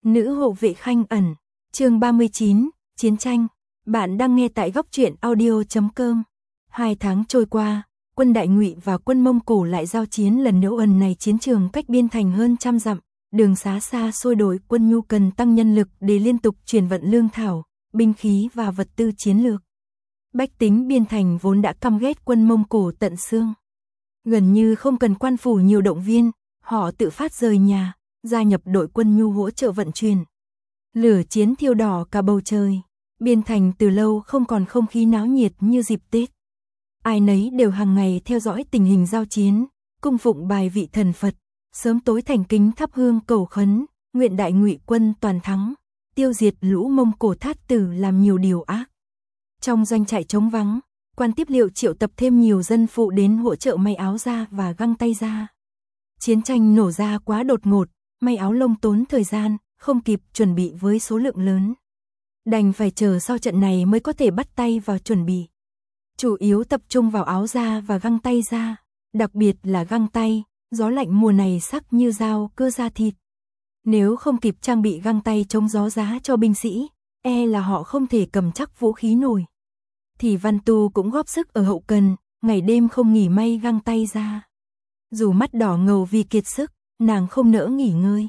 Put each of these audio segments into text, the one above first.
Nữ hộ vệ Khanh ẩn, chương 39, chiến tranh. Bạn đang nghe tại góc truyện audio.com. 2 tháng trôi qua, quân Đại Ngụy và quân Mông Cổ lại giao chiến lần nữa. Lần này chiến trường cách biên thành hơn trăm dặm, đường xá xa xôi, đội quân nhu cần tăng nhân lực để liên tục chuyển vận lương thảo, binh khí và vật tư chiến lược. Bách tính biên thành vốn đã căm ghét quân Mông Cổ tận xương. Gần như không cần quan phủ nhiều động viên, họ tự phát rời nhà, gia nhập đội quân nhu hỗ trợ vận chuyển. Lửa chiến thiêu đỏ cả bầu trời, biên thành từ lâu không còn không khí náo nhiệt như dịp Tết. Ai nấy đều hàng ngày theo dõi tình hình giao chiến, cung phụng bài vị thần Phật, sớm tối thành kính thắp hương cầu khấn, nguyện Đại Ngụy quân toàn thắng, tiêu diệt lũ Mông Cổ thát tử làm nhiều điều ác. Trong doanh trại trống vắng, quan tiếp liệu triệu tập thêm nhiều dân phụ đến hỗ trợ may áo da và găng tay da. Chiến tranh nổ ra quá đột ngột, may áo lông tốn thời gian, không kịp chuẩn bị với số lượng lớn. Đành phải chờ sau trận này mới có thể bắt tay vào chuẩn bị. Chủ yếu tập trung vào áo da và găng tay da, đặc biệt là găng tay, gió lạnh mùa này sắc như dao cưa da thịt. Nếu không kịp trang bị găng tay chống gió giá cho binh sĩ, là họ không thể cầm chắc vũ khí nổi. Thì Văn Tu cũng góp sức ở hậu cần, ngày đêm không nghỉ may găng tay da. Dù mắt đỏ ngầu vì kiệt sức, nàng không nỡ nghỉ ngơi.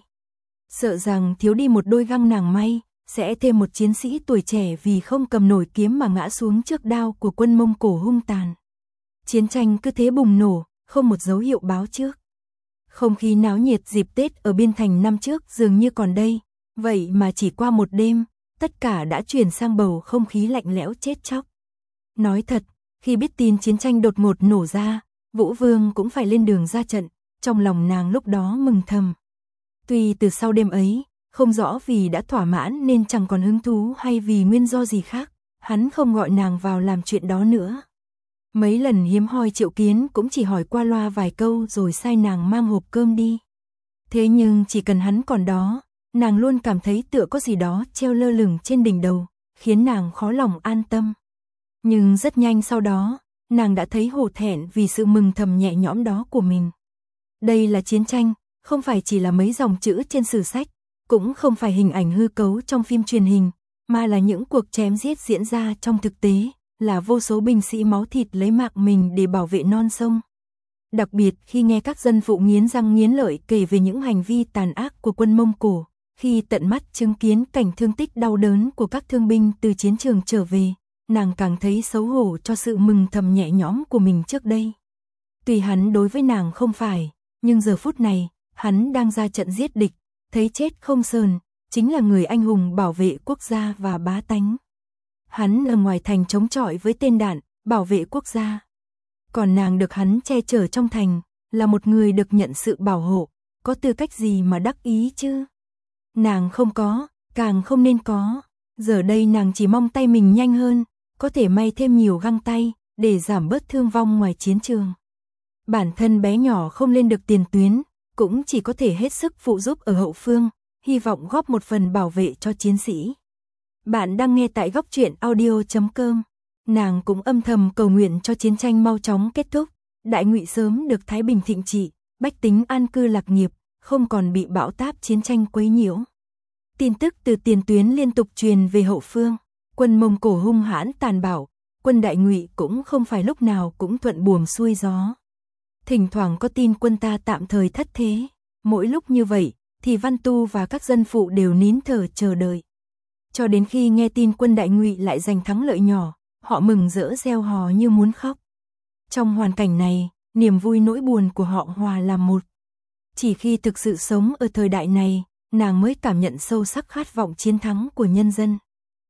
Sợ rằng thiếu đi một đôi găng nàng may, sẽ thêm một chiến sĩ tuổi trẻ vì không cầm nổi kiếm mà ngã xuống trước đao của quân Mông Cổ hung tàn. Chiến tranh cứ thế bùng nổ, không một dấu hiệu báo trước. Không khí náo nhiệt dịp Tết ở biên thành năm trước dường như còn đây, vậy mà chỉ qua một đêm, tất cả đã chuyển sang bầu không khí lạnh lẽo chết chóc. Nói thật, khi biết tin chiến tranh đột ngột nổ ra, Vũ Vương cũng phải lên đường ra trận, trong lòng nàng lúc đó mừng thầm. Tuy từ sau đêm ấy, không rõ vì đã thỏa mãn nên chẳng còn hứng thú hay vì nguyên do gì khác, hắn không gọi nàng vào làm chuyện đó nữa. Mấy lần hiếm hoi triệu kiến cũng chỉ hỏi qua loa vài câu rồi sai nàng mang hộp cơm đi. Thế nhưng chỉ cần hắn còn đó, nàng luôn cảm thấy tựa có gì đó treo lơ lửng trên đỉnh đầu, khiến nàng khó lòng an tâm. Nhưng rất nhanh sau đó, nàng đã thấy hổ thẹn vì sự mừng thầm nhẹ nhõm đó của mình. Đây là chiến tranh, không phải chỉ là mấy dòng chữ trên sử sách, cũng không phải hình ảnh hư cấu trong phim truyền hình, mà là những cuộc chém giết diễn ra trong thực tế, là vô số binh sĩ máu thịt lấy mạng mình để bảo vệ non sông. Đặc biệt khi nghe các dân phụ nghiến răng nghiến lợi kể về những hành vi tàn ác của quân Mông Cổ, khi tận mắt chứng kiến cảnh thương tích đau đớn của các thương binh từ chiến trường trở về, nàng càng thấy xấu hổ cho sự mừng thầm nhẹ nhõm của mình trước đây. Tuy hắn đối với nàng không phải, nhưng giờ phút này, hắn đang ra trận giết địch, thấy chết không sờn, chính là người anh hùng bảo vệ quốc gia và bá tánh. Hắn ở ngoài thành chống chọi với tên đạn, bảo vệ quốc gia. Còn nàng được hắn che chở trong thành, là một người được nhận sự bảo hộ, có tư cách gì mà đắc ý chứ? Nàng không có, càng không nên có. Giờ đây nàng chỉ mong tay mình nhanh hơn, có thể may thêm nhiều găng tay, để giảm bớt thương vong ngoài chiến trường. Bản thân bé nhỏ không lên được tiền tuyến, cũng chỉ có thể hết sức phụ giúp ở hậu phương, hy vọng góp một phần bảo vệ cho chiến sĩ. Bạn đang nghe tại góc truyện audio.com. Nàng cũng âm thầm cầu nguyện cho chiến tranh mau chóng kết thúc, Đại Ngụy sớm được thái bình thịnh trị, bách tính an cư lạc nghiệp, không còn bị bão táp chiến tranh quấy nhiễu. Tin tức từ tiền tuyến liên tục truyền về hậu phương, quân Mông Cổ hung hãn tàn bạo, quân Đại Ngụy cũng không phải lúc nào cũng thuận buồm xuôi gió. Thỉnh thoảng có tin quân ta tạm thời thất thế, mỗi lúc như vậy thì Văn Tu và các dân phụ đều nín thở chờ đợi. Cho đến khi nghe tin quân Đại Ngụy lại giành thắng lợi nhỏ, họ mừng rỡ reo hò như muốn khóc. Trong hoàn cảnh này, niềm vui nỗi buồn của họ hòa làm một. Chỉ khi thực sự sống ở thời đại này, nàng mới cảm nhận sâu sắc khát vọng chiến thắng của nhân dân.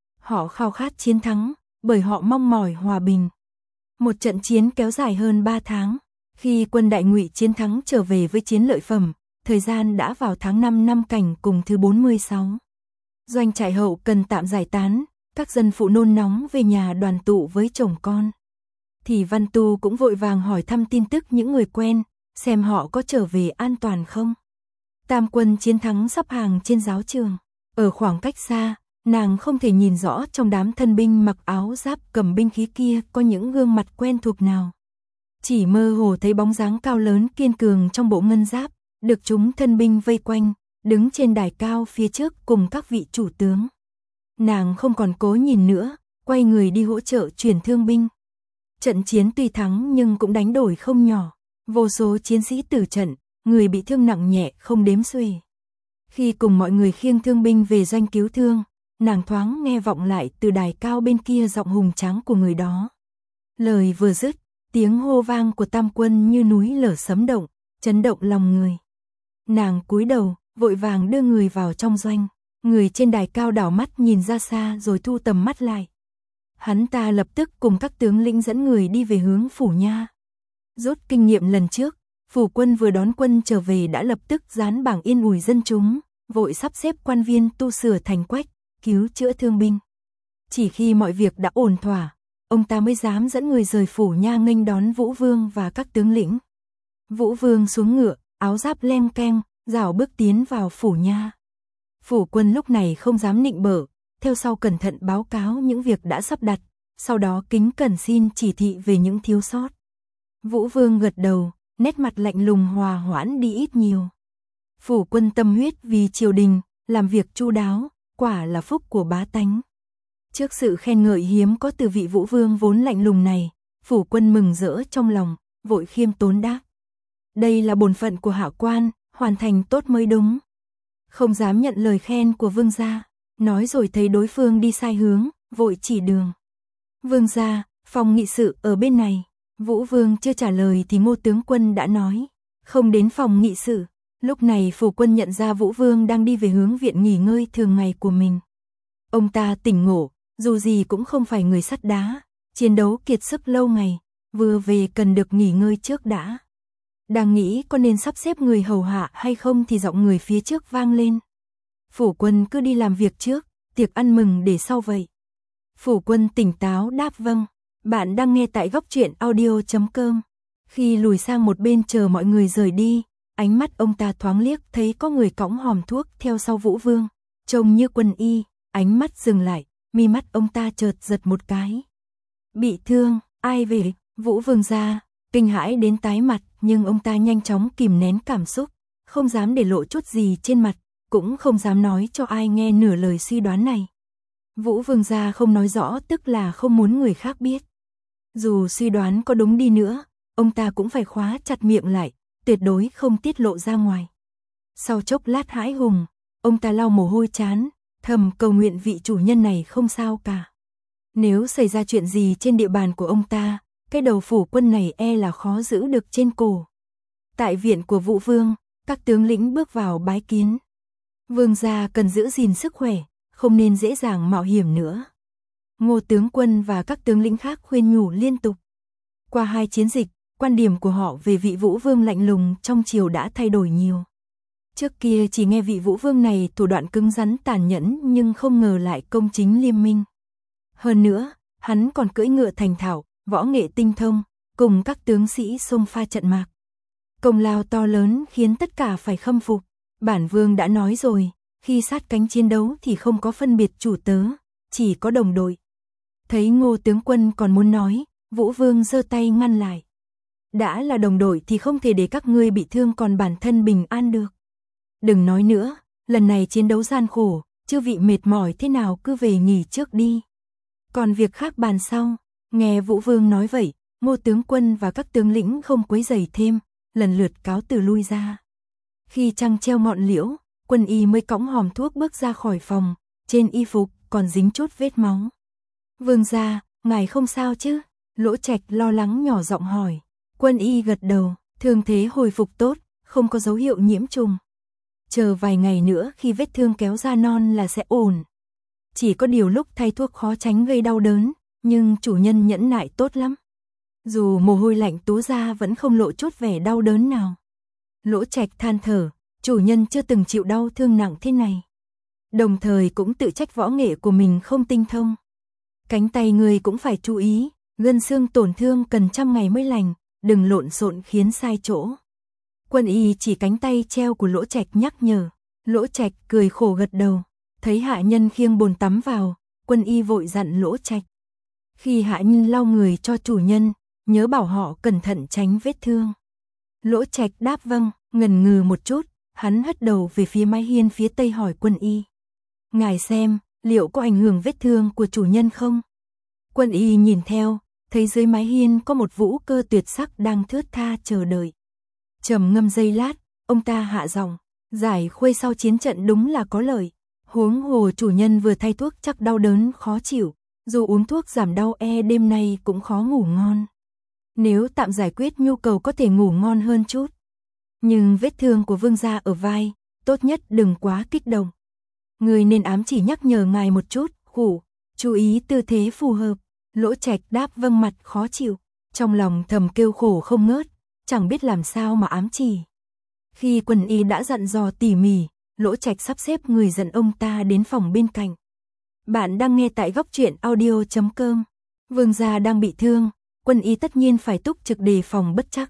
Họ khao khát chiến thắng, bởi họ mong mỏi hòa bình. Một trận chiến kéo dài hơn 3 tháng, khi quân Đại Ngụy chiến thắng trở về với chiến lợi phẩm, thời gian đã vào tháng 5 năm Cảnh cùng thứ 46. Doanh trại hậu cần tạm giải tán, các dân phụ nôn nóng về nhà đoàn tụ với chồng con. Thì Văn Tu cũng vội vàng hỏi thăm tin tức những người quen, xem họ có trở về an toàn không. Tam quân chiến thắng sắp hàng trên giáo trường, ở khoảng cách xa, nàng không thể nhìn rõ trong đám thân binh mặc áo giáp cầm binh khí kia có những gương mặt quen thuộc nào. Chỉ mơ hồ thấy bóng dáng cao lớn kiên cường trong bộ ngân giáp, được chúng thân binh vây quanh, đứng trên đài cao phía trước cùng các vị chủ tướng. Nàng không còn cố nhìn nữa, quay người đi hỗ trợ chuyển thương binh. Trận chiến tuy thắng nhưng cũng đánh đổi không nhỏ, vô số chiến sĩ tử trận, người bị thương nặng nhẹ không đếm xuể. Khi cùng mọi người khiêng thương binh về doanh cứu thương, nàng thoáng nghe vọng lại từ đài cao bên kia giọng hùng tráng của người đó. Lời vừa dứt, tiếng hô vang của tam quân như núi lở sấm động, chấn động lòng người. Nàng cúi đầu, vội vàng đưa người vào trong doanh. Người trên đài cao đảo mắt nhìn ra xa rồi thu tầm mắt lại. Hắn ta lập tức cùng các tướng lĩnh dẫn người đi về hướng Phủ Nha. Rút kinh nghiệm lần trước, phủ quân vừa đón quân trở về đã lập tức dán bảng yên ủi dân chúng, vội sắp xếp quan viên tu sửa thành quách, cứu chữa thương binh. Chỉ khi mọi việc đã ổn thỏa, ông ta mới dám dẫn người rời Phủ Nha nghênh đón Vũ Vương và các tướng lĩnh. Vũ Vương xuống ngựa, áo giáp leng keng, rảo bước tiến vào Phủ Nha. Phủ quân lúc này không dám nịnh bợ, theo sau cẩn thận báo cáo những việc đã sắp đặt, sau đó kính cẩn xin chỉ thị về những thiếu sót. Vũ Vương gật đầu, nét mặt lạnh lùng hòa hoãn đi ít nhiều. Phủ quân tâm huyết vì triều đình, làm việc chu đáo, quả là phúc của bá tánh. Trước sự khen ngợi hiếm có từ vị Vũ Vương vốn lạnh lùng này, phủ quân mừng rỡ trong lòng, vội khiêm tốn đáp. Đây là bổn phận của hạ quan, hoàn thành tốt mới đúng. Không dám nhận lời khen của vương gia, nói rồi thấy đối phương đi sai hướng, vội chỉ đường. Vương gia, phòng nghị sự ở bên này. Vũ Vương chưa trả lời thì Ngô tướng quân đã nói, không đến phòng nghị sự. Lúc này phủ quân nhận ra Vũ Vương đang đi về hướng viện nghỉ ngơi thường ngày của mình. Ông ta tỉnh ngộ, dù gì cũng không phải người sắt đá, chiến đấu kiệt sức lâu ngày, vừa về cần được nghỉ ngơi trước đã. Đang nghĩ có nên sắp xếp người hầu hạ hay không thì giọng người phía trước vang lên. Phủ quân cứ đi làm việc trước, tiệc ăn mừng để sau vậy. Phủ quân tỉnh táo đáp vâng. Bạn đang nghe tại góc truyện audio.com. Khi lùi sang một bên chờ mọi người rời đi, ánh mắt ông ta thoáng liếc thấy có người cõng hòm thuốc theo sau Vũ Vương, trông như quân y, ánh mắt dừng lại, mi mắt ông ta chợt giật một cái. Bị thương, ai về? Vũ Vương ra, kinh hãi đến tái mặt, nhưng ông ta nhanh chóng kìm nén cảm xúc, không dám để lộ chút gì trên mặt, cũng không dám nói cho ai nghe nửa lời suy đoán này. Vũ Vương gia không nói rõ tức là không muốn người khác biết. Dù suy đoán có đúng đi nữa, ông ta cũng phải khóa chặt miệng lại, tuyệt đối không tiết lộ ra ngoài. Sau chốc lát hãi hùng, ông ta lau mồ hôi trán, thầm cầu nguyện vị chủ nhân này không sao cả. Nếu xảy ra chuyện gì trên địa bàn của ông ta, cái đầu phủ quân này e là khó giữ được trên cổ. Tại viện của Vũ Vương, các tướng lĩnh bước vào bái kiến. Vương gia cần giữ gìn sức khỏe, không nên dễ dàng mạo hiểm nữa. Ngô tướng quân và các tướng lĩnh khác khuyên nhủ liên tục. Qua 2 chiến dịch, quan điểm của họ về vị Vũ Vương lạnh lùng trong triều đã thay đổi nhiều. Trước kia chỉ nghe vị Vũ Vương này thủ đoạn cứng rắn tàn nhẫn nhưng không ngờ lại công chính liêm minh. Hơn nữa, hắn còn cưỡi ngựa thành thạo, võ nghệ tinh thông, cùng các tướng sĩ xông pha trận mạc. Công lao to lớn khiến tất cả phải khâm phục. Bản vương đã nói rồi, khi sát cánh chiến đấu thì không có phân biệt chủ tớ, chỉ có đồng đội. Thấy Ngô tướng quân còn muốn nói, Vũ Vương giơ tay ngăn lại. Đã là đồng đội thì không thể để các ngươi bị thương còn bản thân bình an được. Đừng nói nữa, lần này chiến đấu gian khổ, chư vị mệt mỏi thế nào cứ về nghỉ trước đi. Còn việc khác bàn sau. Nghe Vũ Vương nói vậy, Ngô tướng quân và các tướng lĩnh không quấy rầy thêm, lần lượt cáo từ lui ra. Khi trăng treo ngọn liễu, quân y mới cõng hòm thuốc bước ra khỏi phòng, trên y phục còn dính chút vết máu. Vương gia, ngài không sao chứ? Lỗ Trạch lo lắng nhỏ giọng hỏi. Quân y gật đầu, thương thế hồi phục tốt, không có dấu hiệu nhiễm trùng. Chờ vài ngày nữa khi vết thương kéo ra non là sẽ ổn. Chỉ có điều lúc thay thuốc khó tránh gây đau đớn, nhưng chủ nhân nhẫn nại tốt lắm. Dù mồ hôi lạnh túa ra vẫn không lộ chút vẻ đau đớn nào. Lỗ Trạch than thở, chủ nhân chưa từng chịu đau thương nặng thế này. Đồng thời cũng tự trách võ nghệ của mình không tinh thông. Cánh tay người cũng phải chú ý, gân xương tổn thương cần trăm ngày mới lành, đừng lộn xộn khiến sai chỗ. Quân y chỉ cánh tay treo của Lỗ Trạch nhắc nhở. Lỗ Trạch cười khổ gật đầu, thấy hạ nhân khiêng bồn tắm vào, quân y vội dặn Lỗ Trạch. Khi hạ nhân lau người cho chủ nhân, nhớ bảo họ cẩn thận tránh vết thương. Lỗ Trạch đáp vâng, ngần ngừ một chút, hắn hất đầu về phía mái hiên phía tây hỏi Quân Y. Ngài xem, liệu có ảnh hưởng vết thương của chủ nhân không? Quân Y nhìn theo, thấy dưới mái hiên có một vũ cơ tuyệt sắc đang thướt tha chờ đợi. Trầm ngâm giây lát, ông ta hạ giọng, giải khuây sau chiến trận đúng là có lợi. Huống hồ chủ nhân vừa thay thuốc chắc đau đớn khó chịu, dù uống thuốc giảm đau đêm nay cũng khó ngủ ngon. Nếu tạm giải quyết nhu cầu có thể ngủ ngon hơn chút. Nhưng vết thương của vương gia ở vai, tốt nhất đừng quá kích động. Người nên ám chỉ nhắc nhở ngài một chút, chú ý tư thế phù hợp. Lỗ Trạch đáp vâng, mặt khó chịu, trong lòng thầm kêu khổ không ngớt, chẳng biết làm sao mà ám chỉ. Khi Quân Y đã dặn dò tỉ mỉ, Lỗ Trạch sắp xếp người dẫn ông ta đến phòng bên cạnh. Bạn đang nghe tại góc truyện audio.com. Vương gia đang bị thương, Quân Y tất nhiên phải túc trực đề phòng bất trắc.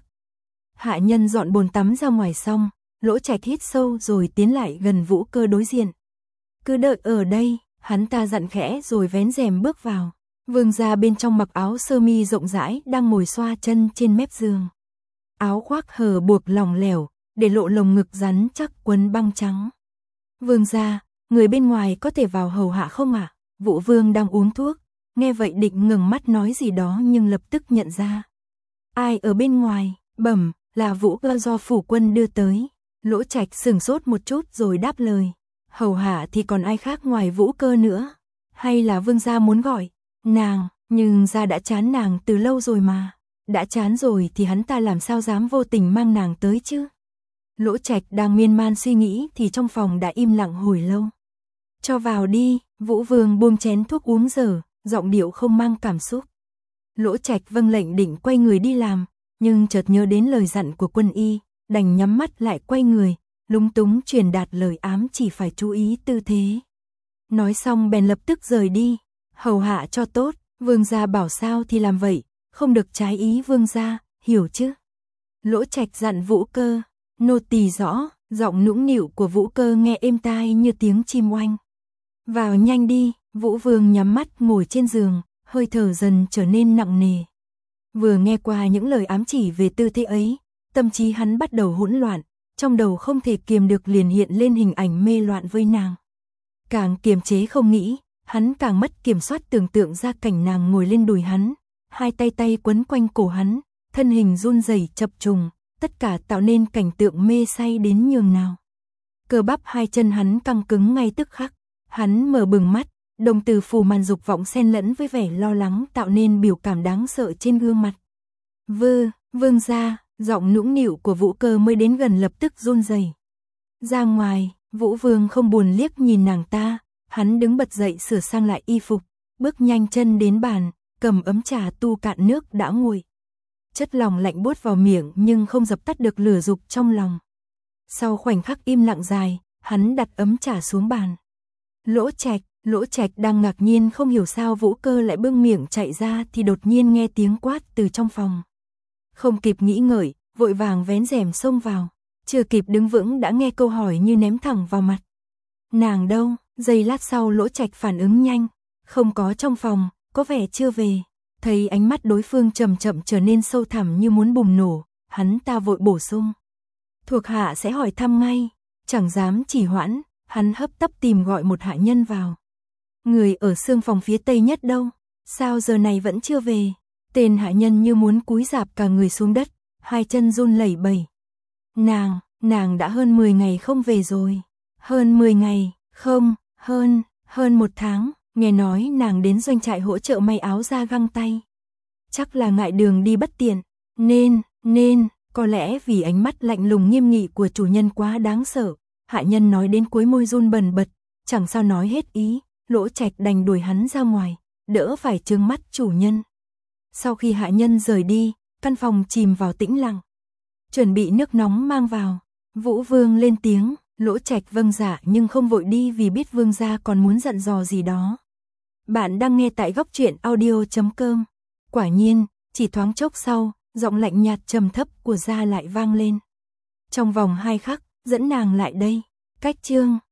Hạ nhân dọn bồn tắm ra ngoài xong, Lỗ Trạch hít sâu rồi tiến lại gần vũ cơ đối diện. Cứ đợi ở đây, hắn ta dặn khẽ rồi vén rèm bước vào. Vương gia bên trong mặc áo sơ mi rộng rãi đang ngồi xoa chân trên mép giường. Áo khoác hở buộc lỏng lẻo, để lộ lồng ngực rắn chắc quấn băng trắng. Vương gia, người bên ngoài có thể vào hầu hạ không ạ? Vũ Vương đang uống thuốc, nghe vậy định ngừng mắt nói gì đó nhưng lập tức nhận ra. Ai ở bên ngoài? Bẩm, là Vũ cơ do phủ quân đưa tới. Lỗ Trạch sửng sốt một chút rồi đáp lời. Hầu hạ thì còn ai khác ngoài Vũ cơ nữa? Hay là vương gia muốn gọi nàng, nhưng gia đã chán nàng từ lâu rồi mà. Đã chán rồi thì hắn ta làm sao dám vô tình mang nàng tới chứ? Lỗ Trạch đang miên man suy nghĩ thì trong phòng đã im lặng hồi lâu. Cho vào đi, Vũ Vương buông chén thuốc uống dở, giọng điệu không mang cảm xúc. Lỗ Trạch vâng lệnh định quay người đi làm, nhưng chợt nhớ đến lời dặn của Quân Y, đành nhắm mắt lại quay người, lúng túng truyền đạt lời ám chỉ phải chú ý tư thế. Nói xong bèn lập tức rời đi, hầu hạ cho tốt, vương gia bảo sao thì làm vậy, không được trái ý vương gia, hiểu chứ? Lỗ Trạch dặn Vũ cơ, nô tỳ rõ, giọng nũng nịu của Vũ cơ nghe êm tai như tiếng chim oanh. Vào nhanh đi, Vũ Vương nhắm mắt ngồi trên giường, hơi thở dần trở nên nặng nề. Vừa nghe qua những lời ám chỉ về tư thế ấy, tâm trí hắn bắt đầu hỗn loạn, trong đầu không thể kiềm được liền hiện lên hình ảnh mê loạn với nàng. Càng kiềm chế không nghĩ, hắn càng mất kiểm soát tưởng tượng ra cảnh nàng ngồi lên đùi hắn, hai tay quấn quanh cổ hắn, thân hình run rẩy chập trùng, tất cả tạo nên cảnh tượng mê say đến nhường nào. Cơ bắp hai chân hắn căng cứng ngay tức khắc, hắn mở bừng mắt, đồng tử phù màn dục vọng xen lẫn với vẻ lo lắng tạo nên biểu cảm đáng sợ trên gương mặt. Vương gia, giọng nũng nịu của Vũ cơ mới đến gần lập tức run rẩy. Ra ngoài, Vũ Vương không buồn liếc nhìn nàng ta, hắn đứng bật dậy sửa sang lại y phục, bước nhanh chân đến bàn, cầm ấm trà tu cạn nước đã nguội. Chất lỏng lạnh buốt vào miệng nhưng không dập tắt được lửa dục trong lòng. Sau khoảnh khắc im lặng dài, hắn đặt ấm trà xuống bàn. Lỗ Trạch đang ngạc nhiên không hiểu sao Vũ cơ lại bưng miệng chạy ra thì đột nhiên nghe tiếng quát từ trong phòng. Không kịp nghĩ ngợi, vội vàng vén rèm xông vào, chưa kịp đứng vững đã nghe câu hỏi như ném thẳng vào mặt. Nàng đâu? Giây lát sau Lỗ Trạch phản ứng nhanh, không có trong phòng, có vẻ chưa về. Thấy ánh mắt đối phương chậm chậm trở nên sâu thẳm như muốn bùng nổ, hắn ta vội bổ sung. Thuộc hạ sẽ hỏi thăm ngay, chẳng dám trì hoãn, hắn hấp tấp tìm gọi một hạ nhân vào. Người ở xương phòng phía tây nhất đâu? Sao giờ này vẫn chưa về? Tên hạ nhân như muốn cúi rạp cả người xuống đất, hai chân run lẩy bẩy. Nàng đã hơn 10 ngày không về rồi. Hơn 10 ngày, không, hơn 1 tháng, nghe nói nàng đến doanh trại hỗ trợ may áo da găng tay. Chắc là ngại đường đi bất tiện, nên, có lẽ vì ánh mắt lạnh lùng nghiêm nghị của chủ nhân quá đáng sợ, hạ nhân nói đến cuối môi run bần bật, chẳng sao nói hết ý, Lỗ Trạch đành đuổi hắn ra ngoài, đỡ phải trừng mắt chủ nhân. Sau khi hạ nhân rời đi, căn phòng chìm vào tĩnh lặng. Chuẩn bị nước nóng mang vào, Vũ Vương lên tiếng, Lỗ Trạch vâng dạ nhưng không vội đi vì biết vương gia còn muốn dặn dò gì đó. Bạn đang nghe tại góc truyện audio.com. Quả nhiên, chỉ thoáng chốc sau, giọng lạnh nhạt trầm thấp của gia lại vang lên. Trong vòng 2 khắc, dẫn nàng lại đây. Cách chương